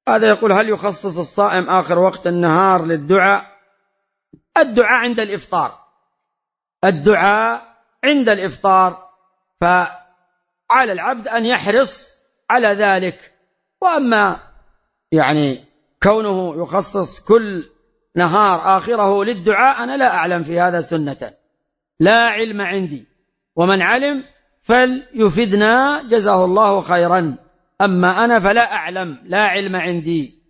هذا يقول: هل يخصص الصائم آخر وقت النهار للدعاء؟ الدعاء عند الإفطار، الدعاء عند الإفطار، فعلى العبد أن يحرص على ذلك. وأما كونه يخصص كل نهار آخره للدعاء، أنا لا أعلم في هذا سنة، لا علم عندي، ومن علم فليفدنا جزاه الله خيرا، أما أنا فلا أعلم، لا علم عندي.